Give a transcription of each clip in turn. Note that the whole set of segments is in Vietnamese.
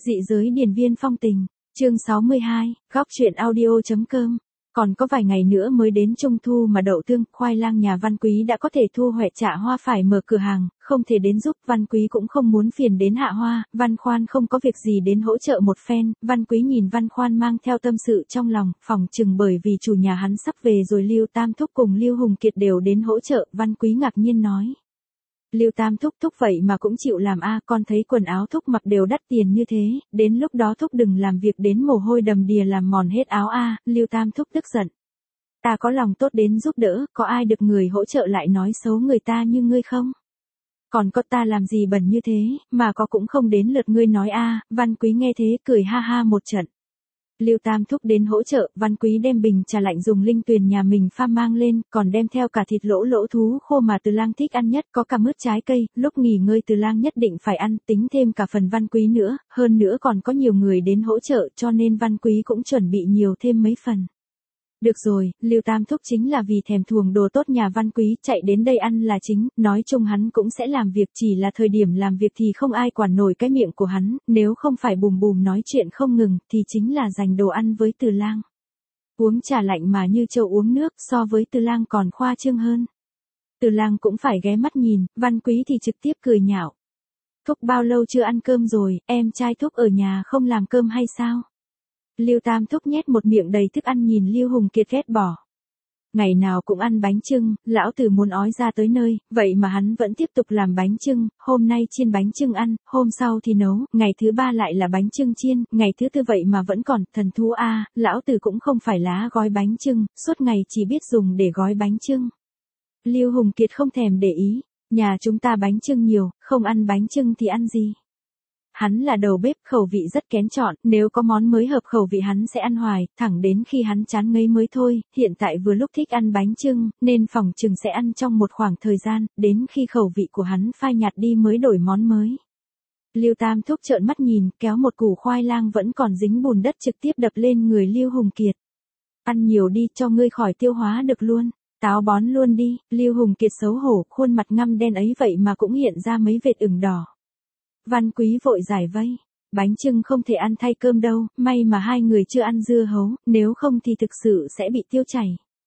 Dị giới điền viên phong tình, chương 62, góc truyện audio.com. Còn có vài ngày nữa mới đến Trung thu mà đậu tương, khoai lang nhà Văn Quý đã có thể thu hoạch, Trả Hoa phải mở cửa hàng, không thể đến giúp, Văn Quý cũng không muốn phiền đến Hạ Hoa, Văn Khoan không có việc gì đến hỗ trợ một phen. Văn Quý nhìn Văn Khoan mang theo tâm sự trong lòng, phỏng chừng bởi vì chủ nhà hắn sắp về rồi Lưu Tam Thúc cùng Lưu Hùng Kiệt đều đến hỗ trợ. Văn Quý ngạc nhiên nói: Lưu Tam Thúc vậy mà cũng chịu làm a, con thấy quần áo Thúc mặc đều đắt tiền như thế, đến lúc đó Thúc đừng làm việc đến mồ hôi đầm đìa làm mòn hết áo a. Lưu Tam Thúc tức giận: Ta có lòng tốt đến giúp đỡ, có ai được người hỗ trợ lại nói xấu người ta như ngươi không? Còn có ta làm gì bẩn như thế, mà có cũng không đến lượt ngươi nói a. Văn Quý nghe thế cười ha ha một trận. Lưu Tam Thúc đến hỗ trợ, Văn Quý đem bình trà lạnh dùng linh tuyền nhà mình pha mang lên, còn đem theo cả thịt lỗ thú khô mà Từ Lang thích ăn nhất, có cả mứt trái cây, lúc nghỉ ngơi Từ Lang nhất định phải ăn, tính thêm cả phần Văn Quý nữa, hơn nữa còn có nhiều người đến hỗ trợ cho nên Văn Quý cũng chuẩn bị nhiều thêm mấy phần. Được rồi, Lưu Tam Thúc chính là vì thèm thuồng đồ tốt nhà Văn Quý, chạy đến đây ăn là chính, nói chung hắn cũng sẽ làm việc, chỉ là thời điểm làm việc thì không ai quản nổi cái miệng của hắn, nếu không phải bùm bùm nói chuyện không ngừng, thì chính là dành đồ ăn với Từ Lang. Uống trà lạnh mà như trâu uống nước, so với Từ Lang còn khoa trương hơn. Từ Lang cũng phải ghé mắt nhìn, Văn Quý thì trực tiếp cười nhạo: Thúc bao lâu chưa ăn cơm rồi, em trai Thúc ở nhà không làm cơm hay sao? Lưu Tam Thúc nhét một miệng đầy thức ăn nhìn Lưu Hùng Kiệt ghét bỏ. Ngày nào cũng ăn bánh chưng, lão tử muốn ói ra tới nơi, vậy mà hắn vẫn tiếp tục làm bánh chưng, hôm nay chiên bánh chưng ăn, hôm sau thì nấu, ngày thứ ba lại là bánh chưng chiên, ngày thứ tư vậy mà vẫn còn, thần thú a, lão tử cũng không phải lá gói bánh chưng, suốt ngày chỉ biết dùng để gói bánh chưng. Lưu Hùng Kiệt không thèm để ý, nhà chúng ta bánh chưng nhiều, không ăn bánh chưng thì ăn gì? Hắn là đầu bếp, khẩu vị rất kén chọn, nếu có món mới hợp khẩu vị hắn sẽ ăn hoài, thẳng đến khi hắn chán ngấy mới thôi, hiện tại vừa lúc thích ăn bánh chưng, nên phỏng chừng sẽ ăn trong một khoảng thời gian, đến khi khẩu vị của hắn phai nhạt đi mới đổi món mới. Lưu Tam Thúc trợn mắt nhìn, kéo một củ khoai lang vẫn còn dính bùn đất trực tiếp đập lên người Lưu Hùng Kiệt. Ăn nhiều đi, cho ngươi khỏi tiêu hóa được luôn. Táo bón luôn đi. Lưu Hùng Kiệt xấu hổ, khuôn mặt ngăm đen ấy vậy mà cũng hiện ra mấy vệt ửng đỏ. Văn Quý vội giải vây: Bánh chưng không thể ăn thay cơm đâu, may mà hai người chưa ăn dưa hấu, nếu không thì thực sự sẽ bị tiêu chảy.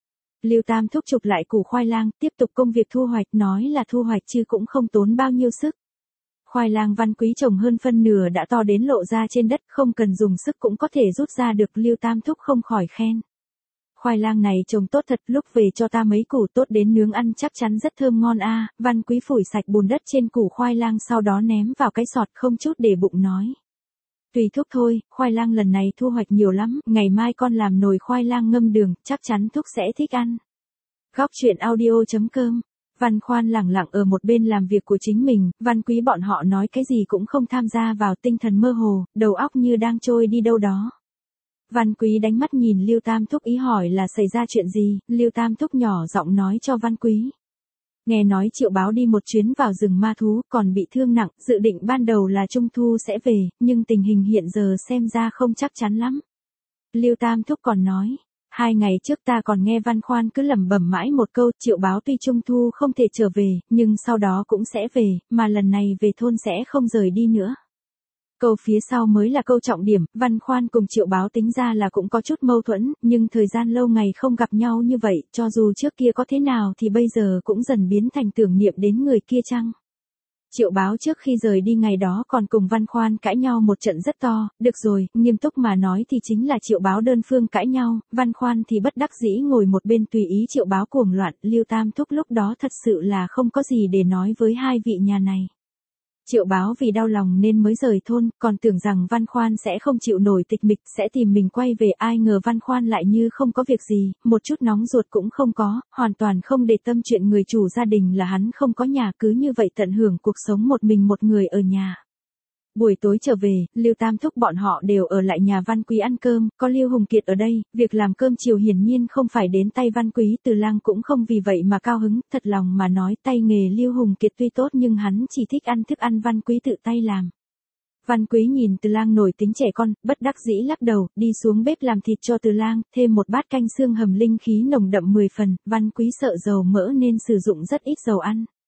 Lưu Tam Thúc chụp lại củ khoai lang, tiếp tục công việc thu hoạch, nói là thu hoạch chứ cũng không tốn bao nhiêu sức. Khoai lang Văn Quý trồng hơn phân nửa đã to đến lộ ra trên đất, không cần dùng sức cũng có thể rút ra được, Lưu Tam Thúc không khỏi khen: Khoai lang này trồng tốt thật, lúc về cho ta mấy củ tốt đến nướng ăn chắc chắn rất thơm ngon a. Văn Quý phủi sạch bùn đất trên củ khoai lang sau đó ném vào cái sọt, không chút để bụng nói: Tùy Thúc thôi, khoai lang lần này thu hoạch nhiều lắm, ngày mai con làm nồi khoai lang ngâm đường, chắc chắn Thúc sẽ thích ăn. Góc truyện audio.com. Văn Khoan lẳng lặng ở một bên làm việc của chính mình, Văn Quý bọn họ nói cái gì cũng không tham gia vào, tinh thần mơ hồ, đầu óc như đang trôi đi đâu đó. Văn Quý đánh mắt nhìn Lưu Tam Thúc ý hỏi là xảy ra chuyện gì, Lưu Tam Thúc nhỏ giọng nói cho Văn Quý. Nghe nói Triệu Báo đi một chuyến vào rừng ma thú, còn bị thương nặng, dự định ban đầu là Trung thu sẽ về, nhưng tình hình hiện giờ xem ra không chắc chắn lắm. Lưu Tam Thúc còn nói, 2 ngày trước ta còn nghe Văn Khoan cứ lẩm bẩm mãi một câu, Triệu Báo tuy Trung thu không thể trở về, nhưng sau đó cũng sẽ về, mà lần này về thôn sẽ không rời đi nữa. Câu phía sau mới là câu trọng điểm, Văn Khoan cùng Triệu Báo tính ra là cũng có chút mâu thuẫn, nhưng thời gian lâu ngày không gặp nhau như vậy, cho dù trước kia có thế nào thì bây giờ cũng dần biến thành tưởng niệm đến người kia chăng. Triệu Báo trước khi rời đi ngày đó còn cùng Văn Khoan cãi nhau một trận rất to, được rồi, nghiêm túc mà nói thì chính là Triệu Báo đơn phương cãi nhau, Văn Khoan thì bất đắc dĩ ngồi một bên tùy ý Triệu Báo cuồng loạn, Lưu Tam Thúc lúc đó thật sự là không có gì để nói với hai vị nhà này. Triệu Báo vì đau lòng nên mới rời thôn, còn tưởng rằng Văn Khoan sẽ không chịu nổi tịch mịch, sẽ tìm mình quay về, ai ngờ Văn Khoan lại như không có việc gì, một chút nóng ruột cũng không có, hoàn toàn không để tâm chuyện người chủ gia đình là hắn không có nhà, cứ như vậy tận hưởng cuộc sống một mình một người ở nhà. Buổi tối trở về, Lưu Tam Thúc bọn họ đều ở lại nhà Văn Quý ăn cơm, có Lưu Hùng Kiệt ở đây, việc làm cơm chiều hiển nhiên không phải đến tay Văn Quý, Từ Lang cũng không vì vậy mà cao hứng, thật lòng mà nói tay nghề Lưu Hùng Kiệt tuy tốt nhưng hắn chỉ thích ăn thức ăn Văn Quý tự tay làm. Văn Quý nhìn Từ Lang nổi tính trẻ con, bất đắc dĩ lắc đầu, đi xuống bếp làm thịt cho Từ Lang, thêm một bát canh xương hầm linh khí nồng đậm 10 phần, Văn Quý sợ dầu mỡ nên sử dụng rất ít dầu ăn.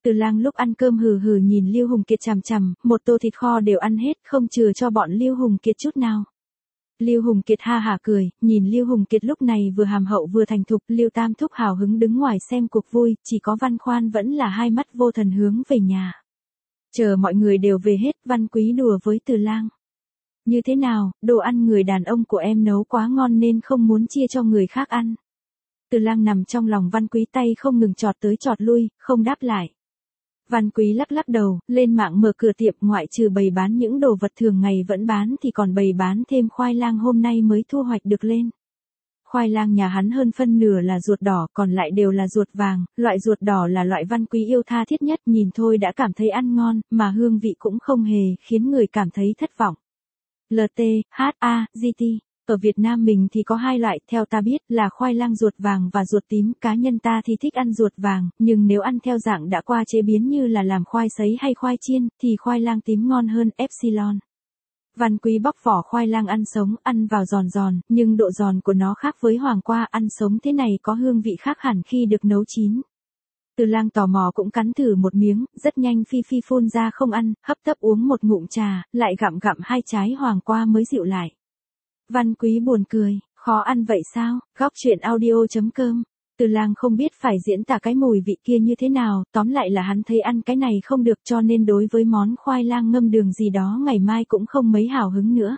Từ Lang lúc ăn cơm hừ hừ nhìn Lưu Hùng Kiệt chằm chằm, một tô thịt kho đều ăn hết, không chừa cho bọn Lưu Hùng Kiệt chút nào. Lưu Hùng Kiệt ha hả cười, nhìn Lưu Hùng Kiệt lúc này vừa hàm hậu vừa thành thục, Lưu Tam Thúc hào hứng đứng ngoài xem cuộc vui, chỉ có Văn Khoan vẫn là hai mắt vô thần hướng về nhà. Chờ mọi người đều về hết, Văn Quý đùa với Từ Lang. Như thế nào, đồ ăn người đàn ông của em nấu quá ngon nên không muốn chia cho người khác ăn. Từ Lang nằm trong lòng Văn Quý, tay không ngừng chọt tới chọt lui, không đáp lại. Văn Quý lắc lắc đầu, lên mạng mở cửa tiệm, ngoại trừ bày bán những đồ vật thường ngày vẫn bán thì còn bày bán thêm khoai lang hôm nay mới thu hoạch được lên. Khoai lang nhà hắn hơn phân nửa là ruột đỏ, còn lại đều là ruột vàng, loại ruột đỏ là loại Văn Quý yêu tha thiết nhất, nhìn thôi đã cảm thấy ăn ngon, mà hương vị cũng không hề khiến người cảm thấy thất vọng. LTHAGT. Ở Việt Nam mình thì có hai loại, theo ta biết là khoai lang ruột vàng và ruột tím, cá nhân ta thì thích ăn ruột vàng, nhưng nếu ăn theo dạng đã qua chế biến như là làm khoai sấy hay khoai chiên, thì khoai lang tím ngon hơn. Epsilon. Văn Quý bóc vỏ khoai lang ăn sống, ăn vào giòn giòn, nhưng độ giòn của nó khác với hoàng qua, ăn sống thế này có hương vị khác hẳn khi được nấu chín. Từ Lang tò mò cũng cắn thử một miếng, rất nhanh phi phi phun ra không ăn, hấp tấp uống một ngụm trà, lại gặm gặm hai trái hoàng qua mới dịu lại. Văn Quý buồn cười, khó ăn vậy sao? Góc truyện audio.com. Từ Lang không biết phải diễn tả cái mùi vị kia như thế nào, tóm lại là hắn thấy ăn cái này không được, cho nên đối với món khoai lang ngâm đường gì đó ngày mai cũng không mấy hào hứng nữa.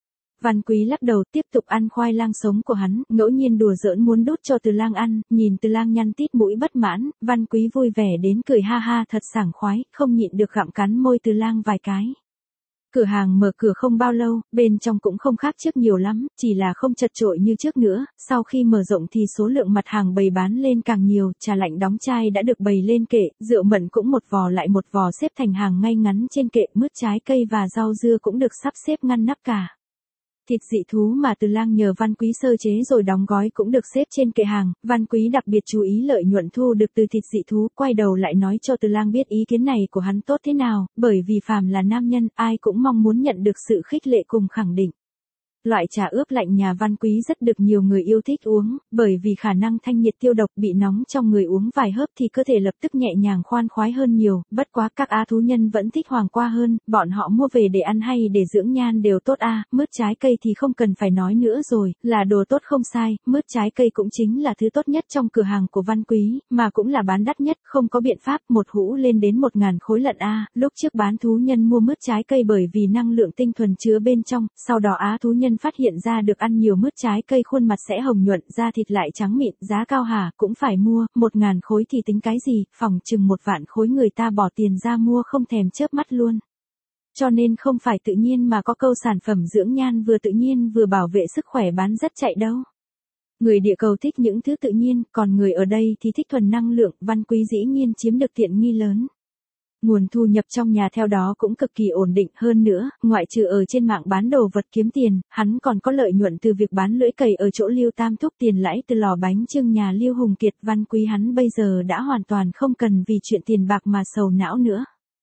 Văn Quý lắc đầu tiếp tục ăn khoai lang sống của hắn, ngẫu nhiên đùa giỡn muốn đút cho Từ Lang ăn, nhìn Từ Lang nhăn tít mũi bất mãn, Văn Quý vui vẻ đến cười ha ha thật sảng khoái, không nhịn được gặm cắn môi Từ Lang vài cái. Cửa hàng mở cửa không bao lâu, bên trong cũng không khác trước nhiều lắm, chỉ là không chật chội như trước nữa, sau khi mở rộng thì số lượng mặt hàng bày bán lên càng nhiều, trà lạnh đóng chai đã được bày lên kệ, rượu mận cũng một vò lại một vò xếp thành hàng ngay ngắn trên kệ, mứt trái cây và rau dưa cũng được sắp xếp ngăn nắp cả. Thịt dị thú mà Từ Lang nhờ Văn Quý sơ chế rồi đóng gói cũng được xếp trên kệ hàng, Văn Quý đặc biệt chú ý lợi nhuận thu được từ thịt dị thú, quay đầu lại nói cho Từ Lang biết ý kiến này của hắn tốt thế nào, bởi vì phàm là nam nhân, ai cũng mong muốn nhận được sự khích lệ cùng khẳng định. Loại trà ướp lạnh nhà Văn Quý rất được nhiều người yêu thích uống, bởi vì khả năng thanh nhiệt tiêu độc, bị nóng trong người uống vài hớp thì cơ thể lập tức nhẹ nhàng khoan khoái hơn nhiều, bất quá các á thú nhân vẫn thích hoàng qua hơn, bọn họ mua về để ăn hay để dưỡng nhan đều tốt mứt trái cây thì không cần phải nói nữa rồi, là đồ tốt không sai, mứt trái cây cũng chính là thứ tốt nhất trong cửa hàng của Văn Quý, mà cũng là bán đắt nhất, không có biện pháp, một hũ lên đến 1.000 khối lận lúc trước bán thú nhân mua mứt trái cây bởi vì năng lượng tinh thuần chứa bên trong, sau đó á thú nhân phát hiện ra được ăn nhiều mứt trái cây khuôn mặt sẽ hồng nhuận, da thịt lại trắng mịn, giá cao hả, cũng phải mua, 1.000 khối thì tính cái gì, phỏng chừng 1 vạn khối người ta bỏ tiền ra mua không thèm chớp mắt luôn. Cho nên không phải tự nhiên mà có câu sản phẩm dưỡng nhan vừa tự nhiên vừa bảo vệ sức khỏe bán rất chạy đâu. Người địa cầu thích những thứ tự nhiên, còn người ở đây thì thích thuần năng lượng, Văn Quý dĩ nhiên chiếm được tiện nghi lớn. Nguồn thu nhập trong nhà theo đó cũng cực kỳ ổn định, hơn nữa, ngoại trừ ở trên mạng bán đồ vật kiếm tiền, hắn còn có lợi nhuận từ việc bán lưỡi cày ở chỗ Lưu Tam Thúc, tiền lãi từ lò bánh chưng nhà Lưu Hùng Kiệt. Văn Quý hắn bây giờ đã hoàn toàn không cần vì chuyện tiền bạc mà sầu não nữa.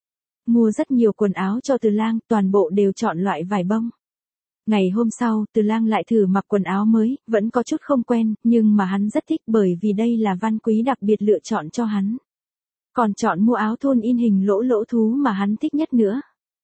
Mua rất nhiều quần áo cho Từ Lang, toàn bộ đều chọn loại vải bông. Ngày hôm sau, Từ Lang lại thử mặc quần áo mới, vẫn có chút không quen, nhưng mà hắn rất thích bởi vì đây là Văn Quý đặc biệt lựa chọn cho hắn. Còn chọn mua áo thun in hình lỗ lỗ thú mà hắn thích nhất nữa.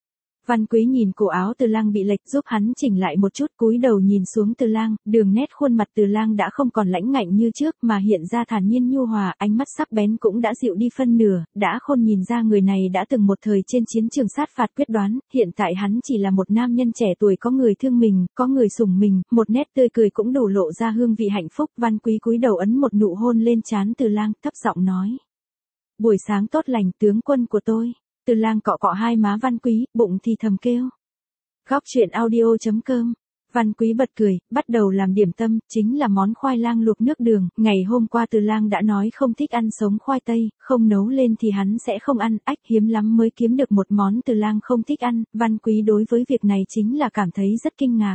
Văn Quý nhìn cổ áo Từ Lang bị lệch, giúp hắn chỉnh lại một chút, cúi đầu nhìn xuống Từ Lang, đường nét khuôn mặt Từ Lang đã không còn lãnh ngạnh như trước mà hiện ra thản nhiên nhu hòa, ánh mắt sắc bén cũng đã dịu đi phân nửa, đã khôn nhìn ra người này đã từng một thời trên chiến trường sát phạt quyết đoán, hiện tại hắn chỉ là một nam nhân trẻ tuổi, có người thương mình, có người sủng mình, một nét tươi cười cũng đủ lộ ra hương vị hạnh phúc. Văn Quý cúi đầu ấn một nụ hôn lên trán Từ Lang, thấp giọng nói: "Buổi sáng tốt lành, tướng quân của tôi." Từ Lang cọ cọ hai má Văn Quý, bụng thì thầm kêu. Góc truyện audio.com. Văn Quý bật cười, bắt đầu làm điểm tâm, chính là món khoai lang luộc nước đường. Ngày hôm qua Từ Lang đã nói không thích ăn sống khoai tây, không nấu lên thì hắn sẽ không ăn, hiếm lắm mới kiếm được một món Từ Lang không thích ăn. Văn Quý đối với việc này chính là cảm thấy rất kinh ngạc.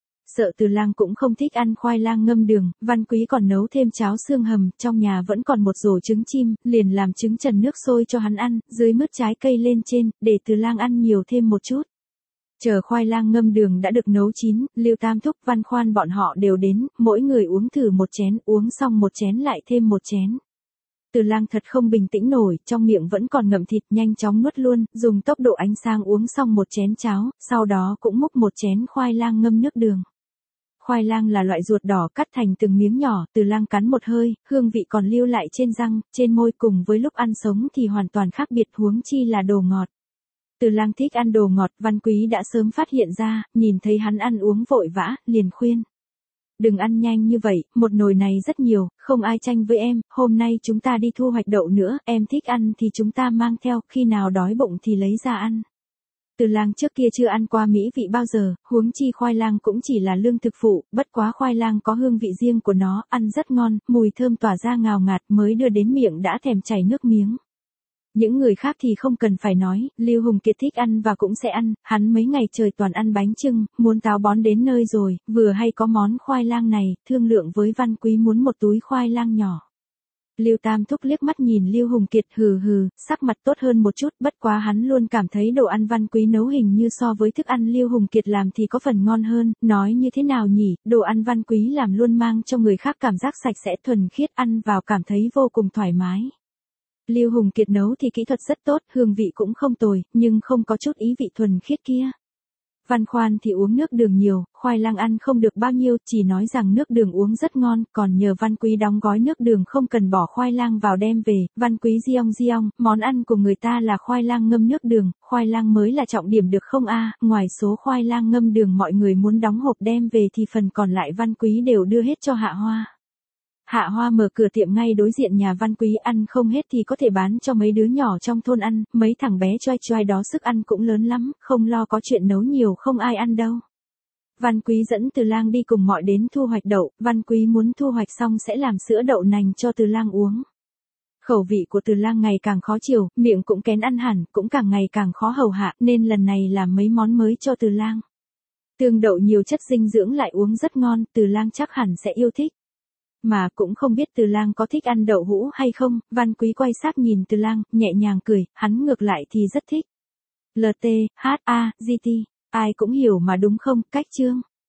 Sợ Từ Lang cũng không thích ăn khoai lang ngâm đường, Văn Quý còn nấu thêm cháo xương hầm, trong nhà vẫn còn một rổ trứng chim, liền làm trứng trần nước sôi cho hắn ăn, dưới mứt trái cây lên trên, để Từ Lang ăn nhiều thêm một chút. Chờ khoai lang ngâm đường đã được nấu chín, Lưu Tam Thúc, Văn Khoan bọn họ đều đến, mỗi người uống thử một chén, uống xong một chén lại thêm một chén. Từ Lang thật không bình tĩnh nổi, trong miệng vẫn còn ngậm thịt, nhanh chóng nuốt luôn, dùng tốc độ ánh sáng uống xong một chén cháo, sau đó cũng múc một chén khoai lang ngâm nước đường. Khoai lang là loại ruột đỏ cắt thành từng miếng nhỏ, Từ Lang cắn một hơi, hương vị còn lưu lại trên răng, trên môi, cùng với lúc ăn sống thì hoàn toàn khác biệt, huống chi là đồ ngọt. Từ Lang thích ăn đồ ngọt, Văn Quý đã sớm phát hiện ra, nhìn thấy hắn ăn uống vội vã, liền khuyên. Đừng ăn nhanh như vậy, một nồi này rất nhiều, không ai tranh với em, hôm nay chúng ta đi thu hoạch đậu nữa, em thích ăn thì chúng ta mang theo, khi nào đói bụng thì lấy ra ăn. Từ Lang trước kia chưa ăn qua mỹ vị bao giờ, huống chi khoai lang cũng chỉ là lương thực phụ, bất quá khoai lang có hương vị riêng của nó, ăn rất ngon, mùi thơm tỏa ra ngào ngạt, mới đưa đến miệng đã thèm chảy nước miếng. Những người khác thì không cần phải nói, Lưu Hùng Kiệt thích ăn và cũng sẽ ăn, hắn mấy ngày trời toàn ăn bánh chưng, muốn táo bón đến nơi rồi, vừa hay có món khoai lang này, thương lượng với Văn Quý muốn một túi khoai lang nhỏ. Lưu Tam Thúc liếc mắt nhìn Lưu Hùng Kiệt, hừ hừ, sắc mặt tốt hơn một chút, bất quá hắn luôn cảm thấy đồ ăn Văn Quý nấu hình như so với thức ăn Lưu Hùng Kiệt làm thì có phần ngon hơn, nói như thế nào nhỉ, đồ ăn Văn Quý làm luôn mang cho người khác cảm giác sạch sẽ thuần khiết, ăn vào cảm thấy vô cùng thoải mái. Lưu Hùng Kiệt nấu thì kỹ thuật rất tốt, hương vị cũng không tồi, nhưng không có chút ý vị thuần khiết kia. Văn Khoan thì uống nước đường nhiều, khoai lang ăn không được bao nhiêu, chỉ nói rằng nước đường uống rất ngon, còn nhờ Văn Quý đóng gói nước đường không cần bỏ khoai lang vào đem về. Văn Quý giong, món ăn của người ta là khoai lang ngâm nước đường, khoai lang mới là trọng điểm được không a? Ngoài số khoai lang ngâm đường mọi người muốn đóng hộp đem về thì phần còn lại Văn Quý đều đưa hết cho Hạ Hoa. Hạ Hoa mở cửa tiệm ngay đối diện nhà Văn Quý, ăn không hết thì có thể bán cho mấy đứa nhỏ trong thôn ăn, mấy thằng bé choai đó sức ăn cũng lớn lắm, không lo có chuyện nấu nhiều không ai ăn đâu. Văn Quý dẫn Từ Lang đi cùng mọi đến thu hoạch đậu, Văn Quý muốn thu hoạch xong sẽ làm sữa đậu nành cho Từ Lang uống. Khẩu vị của Từ Lang ngày càng khó chịu, miệng cũng kén ăn hẳn, cũng càng ngày càng khó hầu hạ, nên lần này làm mấy món mới cho Từ Lang. Tương đậu nhiều chất dinh dưỡng lại uống rất ngon, Từ Lang chắc hẳn sẽ yêu thích. Mà cũng không biết Từ Lang có thích ăn đậu hũ hay không, Văn Quý quay sát nhìn Từ Lang, nhẹ nhàng cười, hắn ngược lại thì rất thích. LTHAGT, ai cũng hiểu mà đúng không, cách chương.